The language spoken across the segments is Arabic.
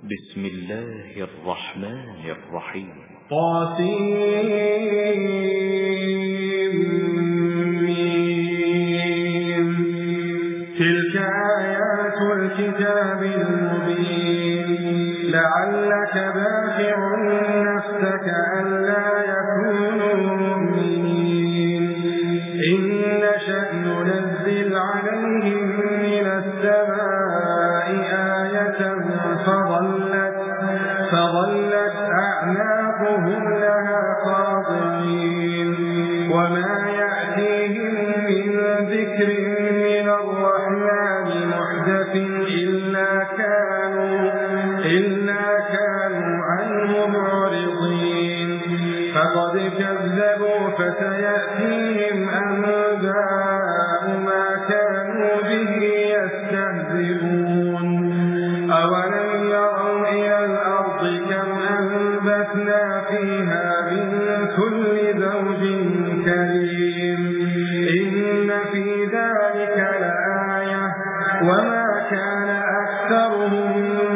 بسم الله الرحمن الرحيم. طاسيم. تلك آيات الكتاب المبين. لعلك باخع نفسك ألا يكونوا مؤمنين. إن نشأ ننزل عليهم من السماء آية فظلت أعناقهم لها خاضعين. وما يأتيهم من ذكر من الرحمن محدث إلا كانوا عنه معرضين. فقد كذبوا فسيأتيهم أنباء ما كانوا به يستهزئون. أولم يروا إلى الأرض كم أنبتنا فيها من كل زوج كريم. إن في ذلك لآية وما كان أكثرهم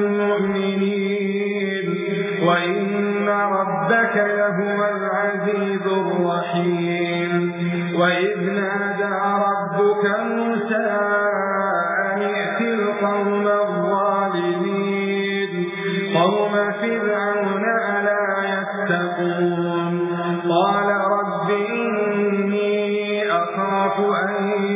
مؤمنين وإن ربك لهو العزيز الرحيم. وإذ نادى ربك موسى أن ائت القوم الظالمين قوم فرعون ألا يتقون. قال رب إني أخاف أن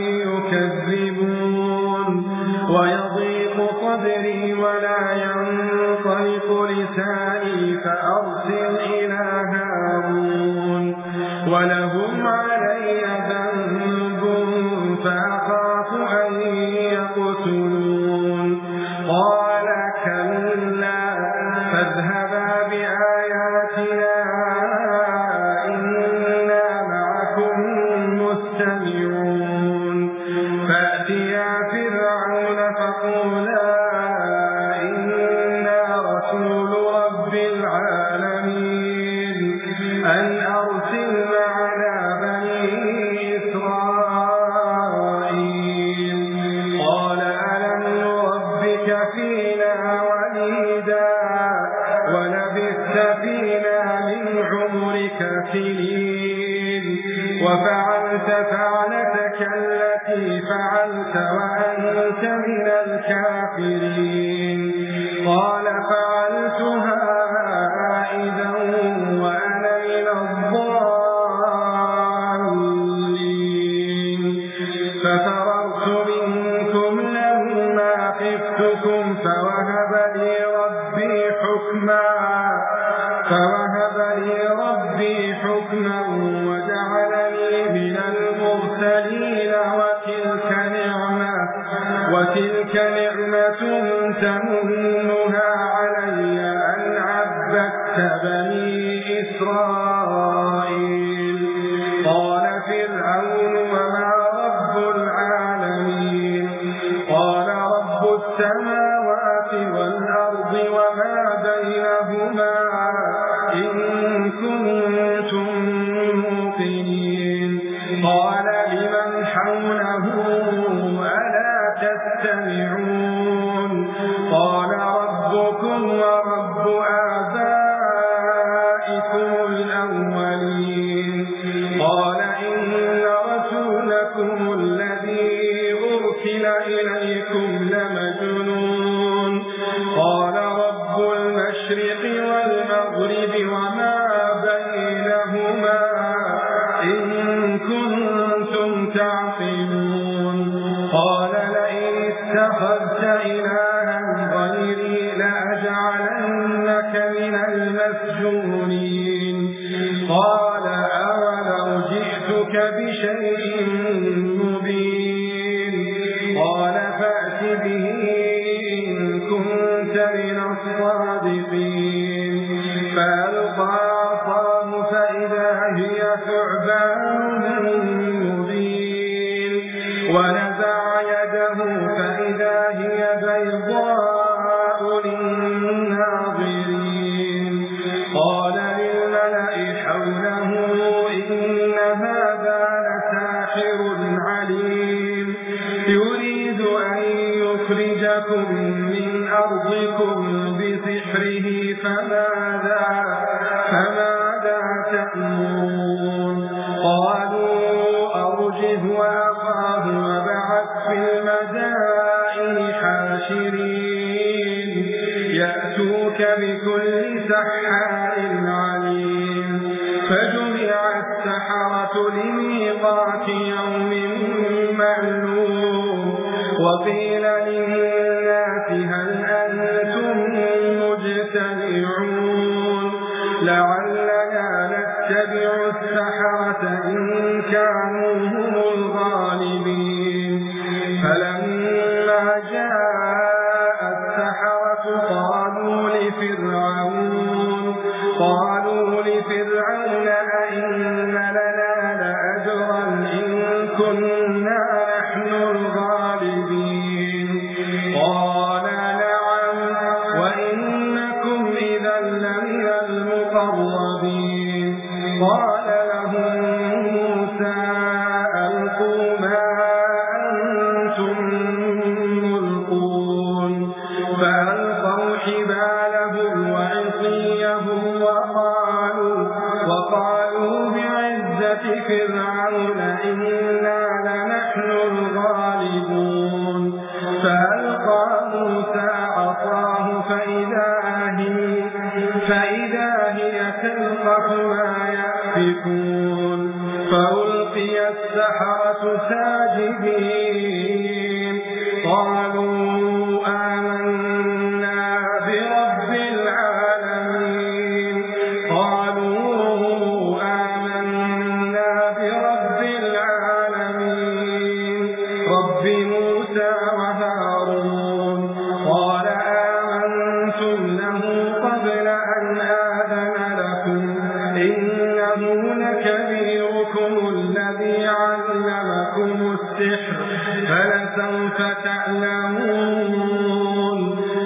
يكذبون ويضيق صدري ولا ينطلق لساني فأرسل إلى هارون ولهم علي ذنب فأخاف أن يقتلون. قال كلا فاذهبا بآياتنا إنا معكم مستمعون. فأتيا فرعون فقولا إنا رسول رب العالمين أن أرسل معنا بني إسرائيل. قال ألم نربك فينا وليدا ولبثت فينا من عمرك سنين وفعلت فعلتك التي فعلت وأنت من الكافرين. قال فعلتها إذا وأنا من الضالين. ففررت منكم لما خفتكم فوهب لي ربي حكما وجعلني من المرسلين. وتلك نعمة تمنها علي أن عبدت بني إسرائيل. قال فرعون وما رب العالمين. قال رب السماوات والأرض وما بينهما إن كنتم موقنين. قال لمن حوله ألا تستمعون. قال ربكم ورب آبائكم الأولين. قال إن رسولكم الذي أرسل إليكم لمجنون. قال رب المشرق والمغرب وما بينهما إن كنتم تعقلون. قال لئن اتخذت إلها غيري لأجعلنك من المسجونين. قال أولو جئتك بشيء مبين. قال فأت به إن كنت من الصادقين. فألقى عصاه فإذا هي ثعبان مبين. ونزع يده فإذا هي بيضاء للناظرين. قال للملأ حوله إن هذا لساحر عليم يريد أن يخرجكم من أرضكم بسحره فماذا تأمرون قالوا أرجه وأخاه وابعث في المدائن حاشرين يأتوك بكل سحار عليم فجمع السحرة لميقات يوم معلوم وقيل للناس هل أنتم مجتمعون لعلنا نتبع السحرة إن كانوا هم الغالبين فلما جاء السحرة قالوا لفرعون أئن لنا لأجرا إن كنا نحن الغالبين قال نعم وإنكم إذا لمن المقربين قال لهم موسى ألقوا ما أنتم ملقون فألقوا حبالهم وعصيهم وقالوا بعزة فرعون إنا لنحن الغالبون فألقى موسى عصاه فإذا هي تلقف ما يأفكون فألقي السحرة ساجدين قالوا آمنا برب العالمين رب موسى وهارون قال آمنتم له قبل أن آذن لكم إنه لكبيركم الذي علمكم السحر فلسوف تعلمون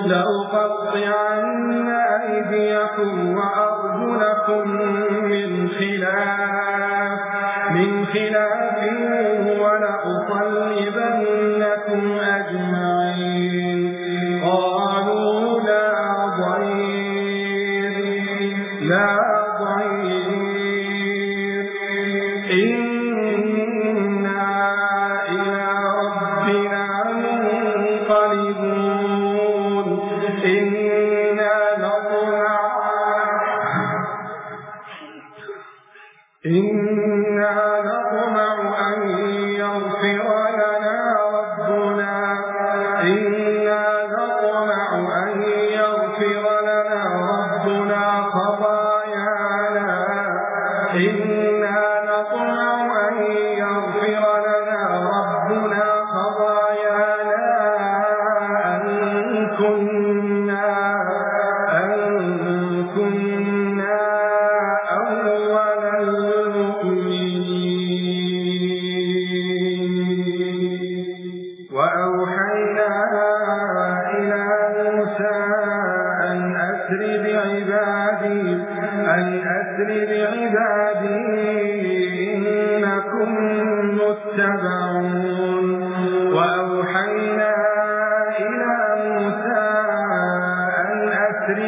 لأقطعن أيديكم وأرجلكم من خلاف ولأصلبنكم أجمعين قالوا لا ضير إنا إلى ربنا منقلبون إنا نطمع أن يغفر لنا ربنا خطايانا أن كنا أول المؤمنين وأوحينا إلى موسى أن أسر بعبادي إنكم متبعون وأوحينا إلى موسى أن أسر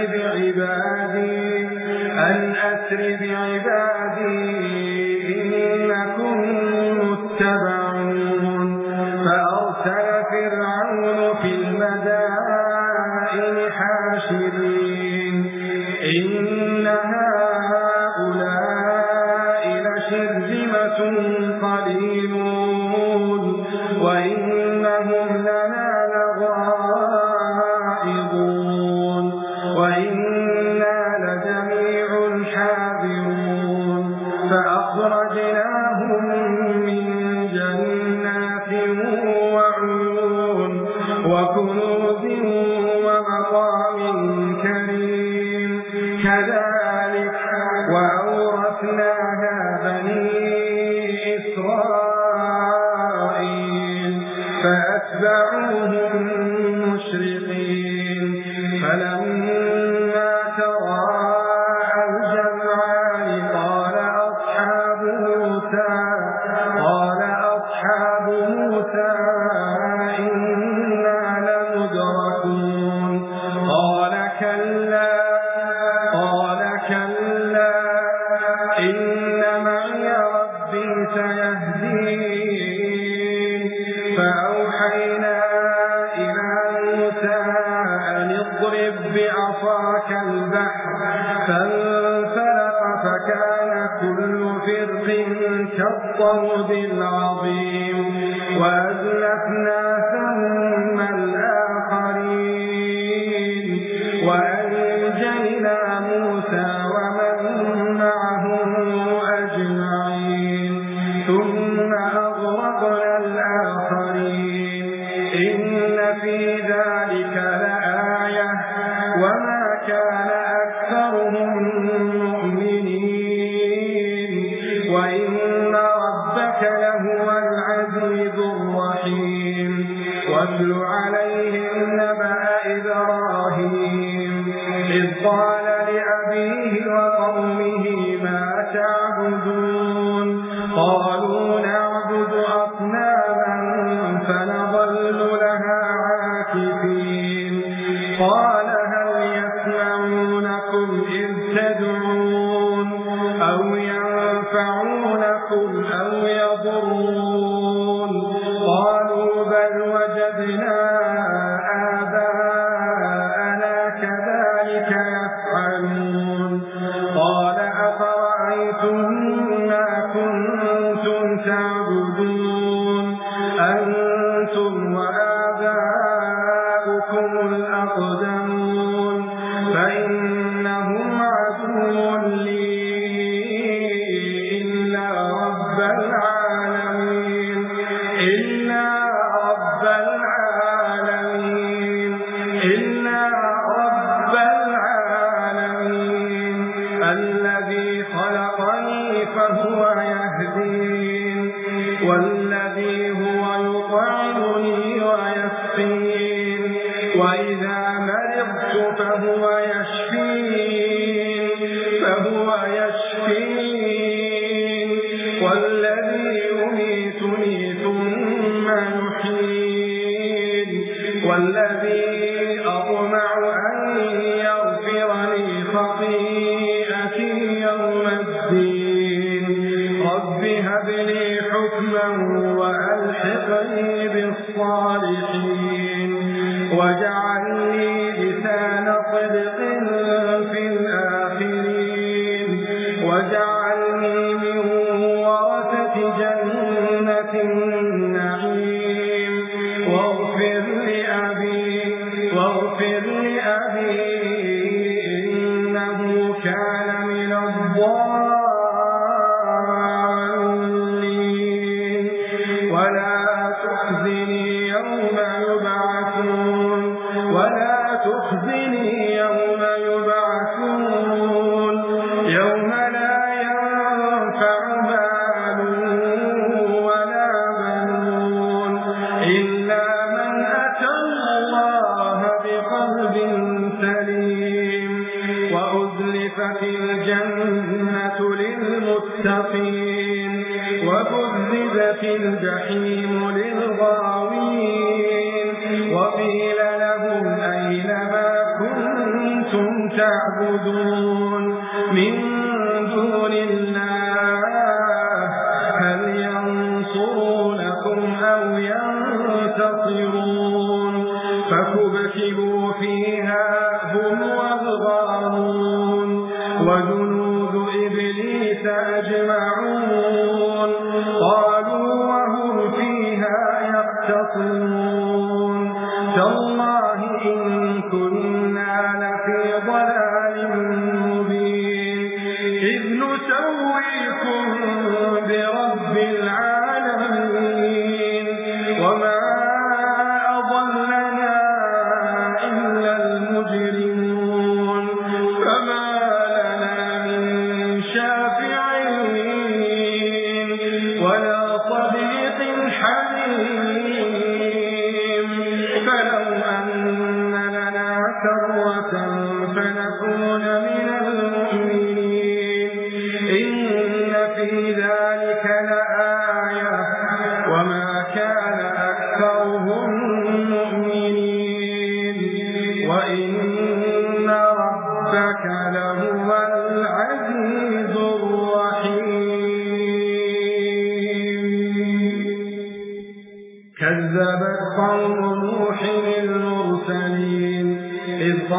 بعبادي إنكم متبعون فأرسل فرعون في المدائن حاشرين إن هؤلاء لشرذمة قليلون وإنهم لنا لغائظون وإنا لجميع حاذرون فأخرجناهم من جنات وعيون وكنوز ومقام كريم كذلك وأورثناها بني إسرائيل فأتبعوهم مشرقين فلما تراءى الجمعان قال أصحاب موسى إنا لمدركون قال كلا بعصاك البحر فانفلق فكان كل فرق كالطود العظيم وأزلفنا ثم الآخرين وأنجينا موسى ومن معه أجمعين ثم أغرقنا الآخرين إن في ذلك لآية وما كان أكثرهم مؤمنين وإن ربك لهو العزيز الرحيم واتل عليهم نبأ إبراهيم إذ قال لأبيه وقومه ما تعبدون قالوا نعبد أصناما فنظل لها عاكفين قال هل يسمعونكم إذ تدعون أو ينفعونكم أو يضرون قالوا بل وجدنا آباءنا كذلك يفعلون قال أفرأيتم ما كنتم تعبدون أنتم وآباؤكم الأقدمون فإنهم عدو لي إلا رب العالمين الذي خلقني فهو يهدين والذي هو يطعمني ويسقين وإذا مرضت فهو يشفين والذي يميتني ثم يحيين والذي أطمع أن يغفر لي خطيئتي يوم الدين رب هب لي حكما وألحقني بالصالحين واجعل لي لسان صدق في الآخرين واجعلني من ورثة جنة النعيم واغفر لأبي إنه كان من الضالين ولا تخزني يوم يبعثون يوم لا ينفع مال ولا بنون إلا من أتى الله بقلب سليم وأزلفت الجنة للمتقين وبرزت الجحيم للغاوين وقيل لهم أين ما كنتم تعبدون من دون الله هل ينصرونكم أو ينتصرون فكبكبوا فيها هم والغارون وجنود إبليس أجمعون قالوا وهم فيها يختصمون تالله إن كنا لفي ضلال مبين إذ نسويكم برب العالمين وما أضلنا إلا المجرمون فما لنا من شافعين ولا صديق حميم فلو أن لنا كرة فنكون من المؤمنين إن في ذلك لآية وما كان أكثرهم مؤمنين وإن ربك لهو العزيز الرحيم كذبت قوم نوح المرسلين إذ قال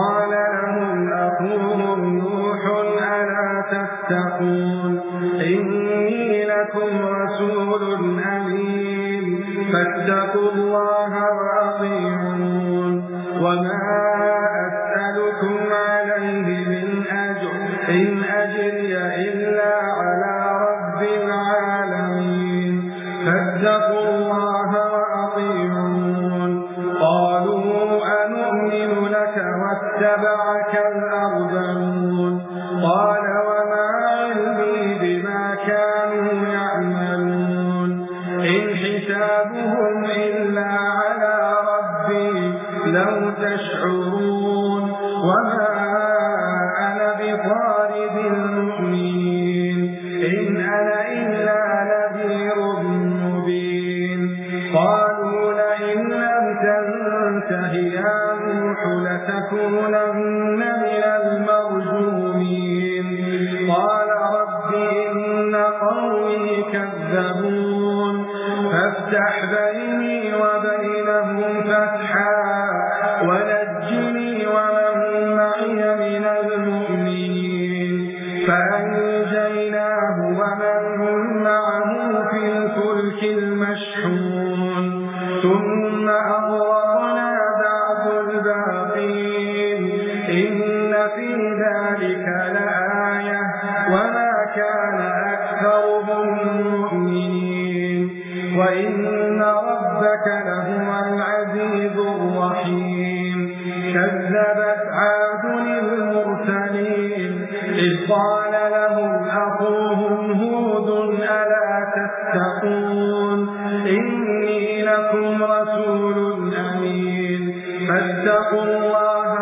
لهم أخوهم نوح ألا تتقون إني لكم رسول أمين فاتقوا الله وأطيعون وما أسألكم عليه من أجر إن أجري إلا على رب العالمين فاتقوا الله وأطيعون قالوا أنؤمن لك واتبعك الأرذلون قال وما علمي بما كانوا يعملون إن حسابهم إلا على ربي لو تشعرون وما أنا بطارد المؤمنين إن أنا إلا نذير مبين قالوا لئن لم تنته يا نوح لتكونن من المرجومين قال رب إن قومي كذبون فافتح بيني وبينهم فتحا ونجني ومن معي من المؤمنين فأنجيناه ومن معه في الفلك المشحون ثم أغرقنا بعد الباقين إن في ذلك لآية وما كان أكثرهم مؤمنين وإن ربك لهو العزيز الرحيم كذبت عاد المرسلين إذ قال لهم أخوهم هود ألا تتقون إني لكم رسول أمين فاتقوا الله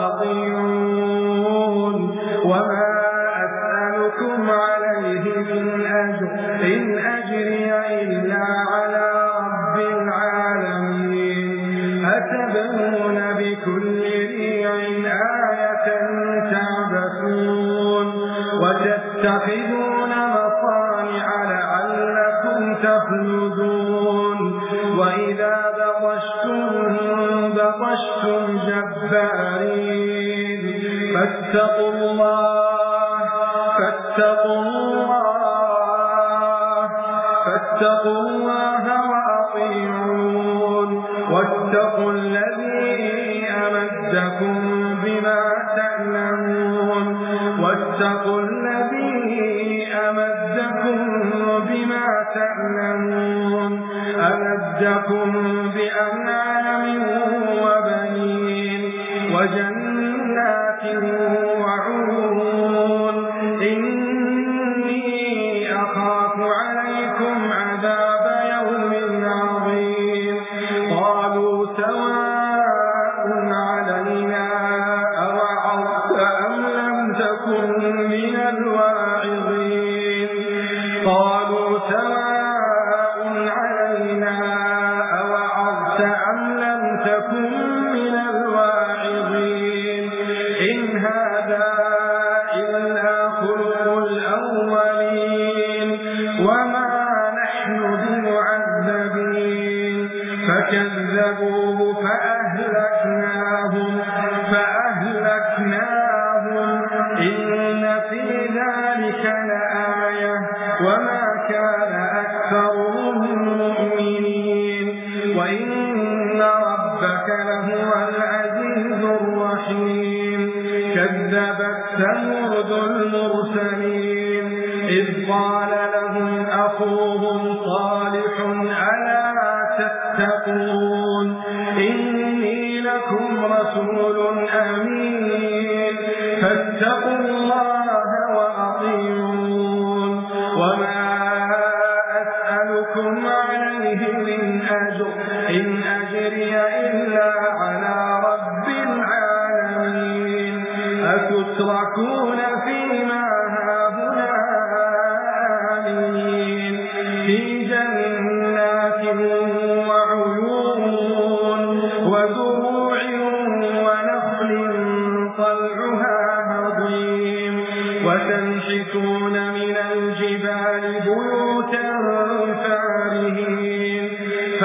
وأطيعون وما أسألكم عليه من أجر إن أجري إلا على رب العالمين أتبنون بكل ريع آية تعبثون وتتخذون مصانع لعلكم تخلدون وإذا بطشتم جبارين فاتقوا الله وأطيعون واتقوا الذي أمدكم بما تعلمون أمدكم بأنعام وبنين وجنات وعيون إني أخاف عليكم عذاب يوم عظيم قالوا سواء علينا أوعظت أم لم تكن من الواعظين قالوا سواء علينا أوعظت أم لم تكن من الواعظين إن هذا إلا خلق الأولين وما نحن بمعذبين فكذبوه فأهلكناهم إن في ذلك لآية وما كان أكثرهم مؤمنين وإن ربك لهو العزيز الرحيم كذبت ثمود المرسلين إذ قال لهم أخوهم صالح ألا تتقون إني لكم رسول أمين فاتقوا الله وأطيعون وما أسألكم عليه من أجر إن أجري إلا على رب العالمين أتتركون فيما هاهنا آمنين في جنات وعيون وزروع ونخل طلعها هضيم وتنحتون من الجبال بيوتا فارهين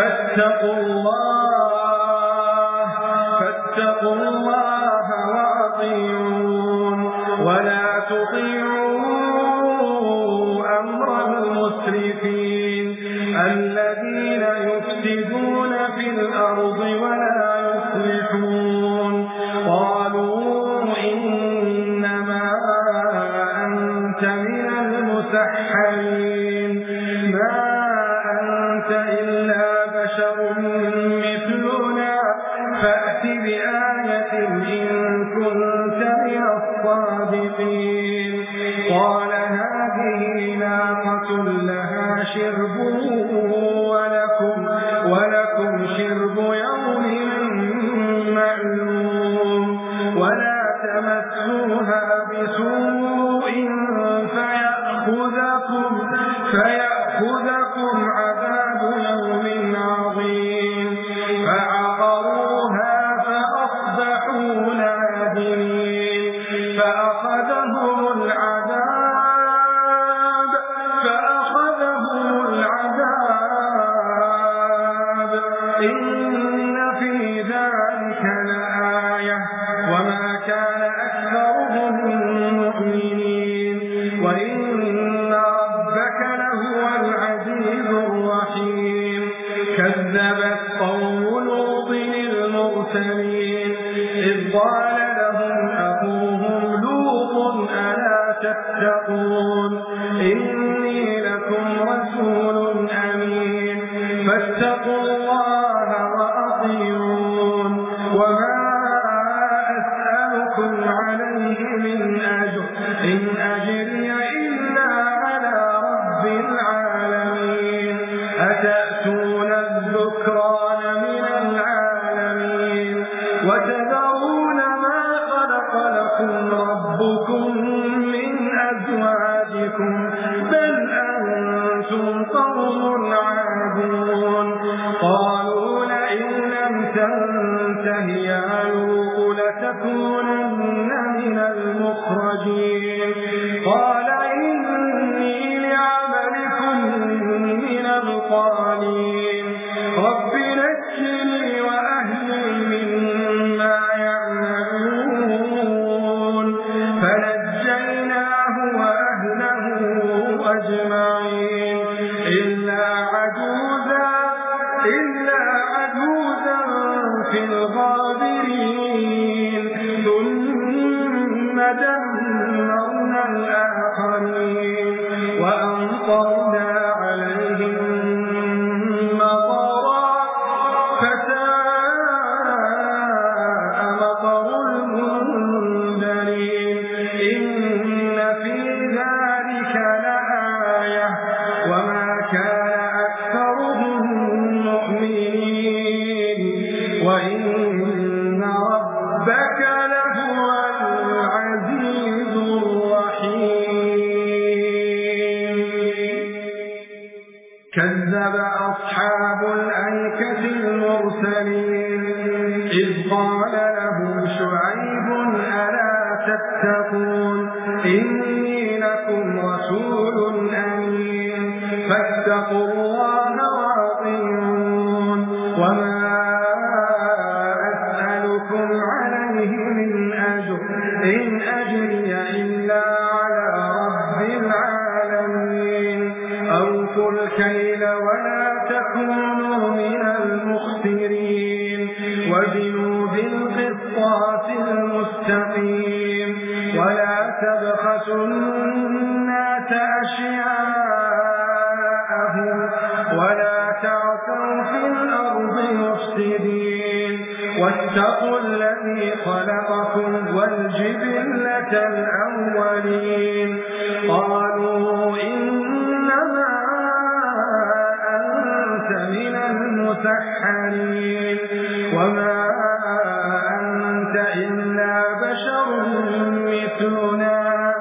فاتقوا الله وأطيعون ولا تطيعوا أمر المسرفين الذين يفسدون في الأرض ولا يصلحون قالوا إنما أنت من المسحرين ما أنت إلا بشر مثلنا فأت بآية إن كنت من الصادقين قال هذه ناقة لها شرب ولكم شرب يوم معلوم ولا تمسوها بسوء فيأخذكم عذاب يوم عظيم فعقروها فأصبحوا نادمين فأخذهم العذاب إن في ذلك لآية وما كان أكثرهم مؤمنين وإن ربك لهو العزيز الرحيم كذبت قوم لوط المرسلين إذ قال لهم أخوهم لوط ألا تتقون إني لكم رسول أمين فاتقوا الله وأطيعون وما أسألكم عليه من أجر إن أجري إلا على رب العالمين أتأتون الذكران من العالمين وتذرون ما خلق لكم ربكم من أزواجكم بل أنتم قوم عادون قالوا لئن لم تنته يا لوط لتكونن من المخرجين قال إني لعملكم من القالين رب نجني وأهلي مما يعملون فنجيناه وأهله أجمعين إلا عجوزا في الغابرين ثم دمرنا الآخرين وأمطرنا عليهم مطرا فساء مطر المنذرين إن في ذلك لآية وما كان أكثرهم مؤمنين وإن ربك لهو العزيز الرحيم كذب أصحاب الأيكة المرسلين إذ قال لهم شعيب ألا تتقون إني لكم رسول أمين فاتقوا الله وأطيعون وما أسألكم عليه من أجر إن أجري إلا على رب العالمين أوفوا الكيل ولا تكونوا من المخسرين وزنوا بالقسطاس المستقيم ولا تبخسوا الناس أشياءهم ولا تعثوا في الأرض مفسدين واتقوا الذي خلقكم والجبلة الأولين قالوا إنما أنت من المسحرين وما أنت إلا بشر مثلنا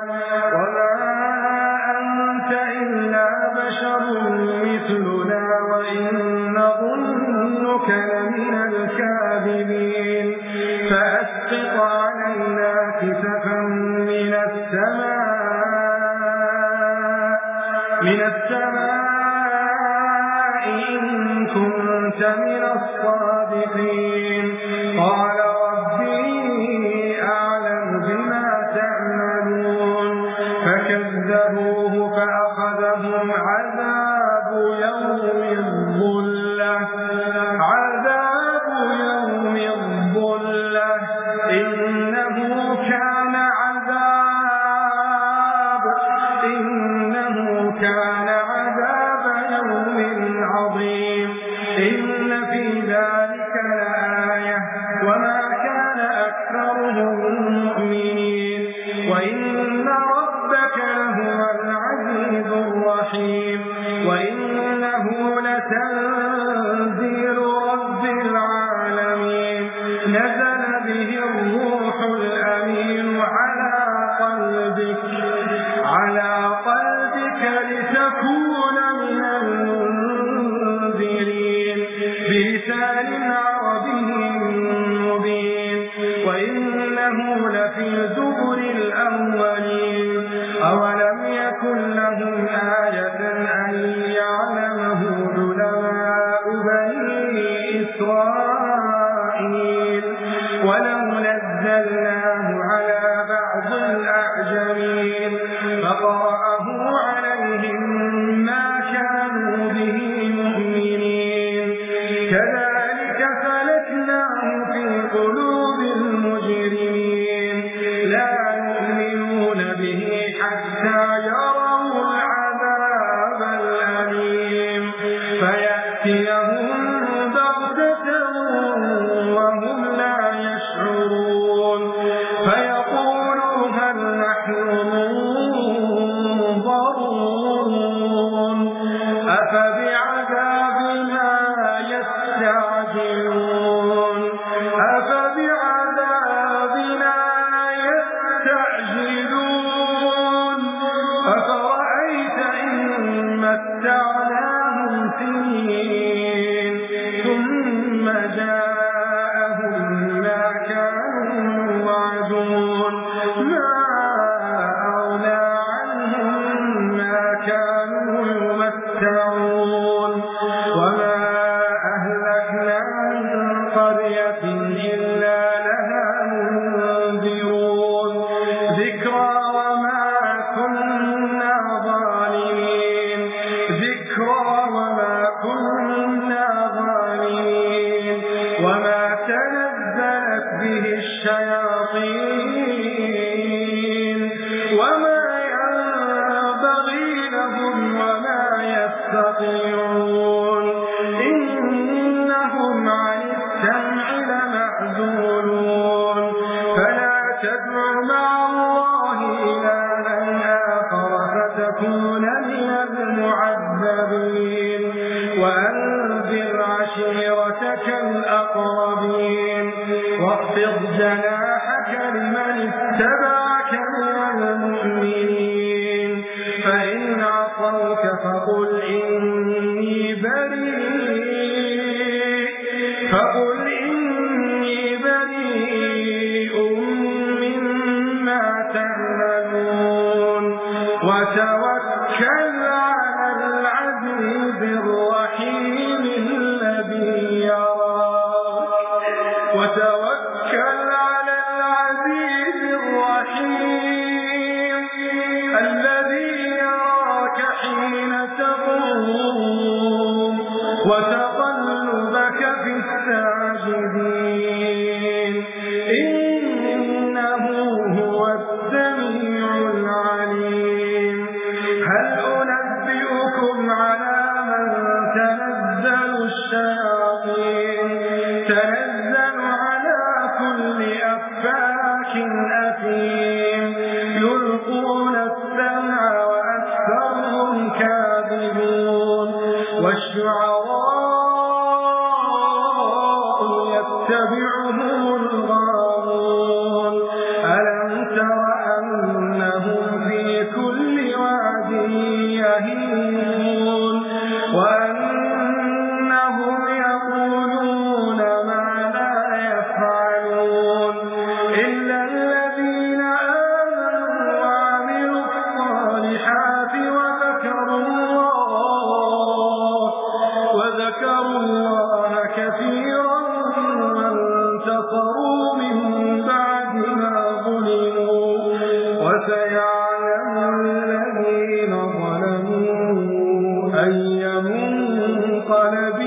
وإن نظنك لمن الكاذبين فأسقط علينا كسفا من السماء إن كنت من الصادقين قال ربي أعلم وإن ربك لهو العزيز الرحيم وإنه لتنزيل رب العالمين نزل به الروح الأمين على قلبك لتكون من المنذرين بلسان عربي مبين وإنه لفي زبر الأولين أولم يكن لهم آية أن يعلمه علماء بني إسرائيل ولو نزلناه على بعض الأعجمين فقرأه عليهم ما كانوا به مؤمنين كذلك سلكناه في قلوب المجرمين لا يؤمنون به حتى يروا العذاب الأليم فيأتيهم بغتة وهم لا يشعرون فيقولوا هل نحن منظرون أفبعذابنا يستعجلون أفرأيت إن متعناهم سنين ثم جاءهم ما كانوا يوعدون ما أغنى عنهم ما كانوا يمتعون وما أهلكنا من قرية إلا لها منذرون ذكرى وما كنا ظالمين وما تنزلت به الشياطين وما ينبغي لهم وما يستطيعون إنهم عن السمع لمعزولون فلا تدع مع الله إلها آخر فتكون من المعذبين وأنذر عشيرتك الأقربين واخفض جناحك لمن اتبعك من المؤمنين فإن عصوك فقل إني بريء مما تعملون وتوكل على العزيز الرحيم الذي يراك حين تقوم وتقلبك في الساجدين إنه هو السميع العليم هل أنبئكم على من تنزل الشياطين تنزل على كل أفاك أثيم يلقون السمع وأكثرهم كاذبون والشعراء يتبعهم الغاوون ألم تر أنهم في كل واد يهيمون وأنهم يقولون ما لا يفعلون إلا الذين آمنوا وعملوا الصالحات وذكروا الله كثيرا وانتصروا من بعد ما ظلموا وسيعلم الذين ظلموا أي منقلب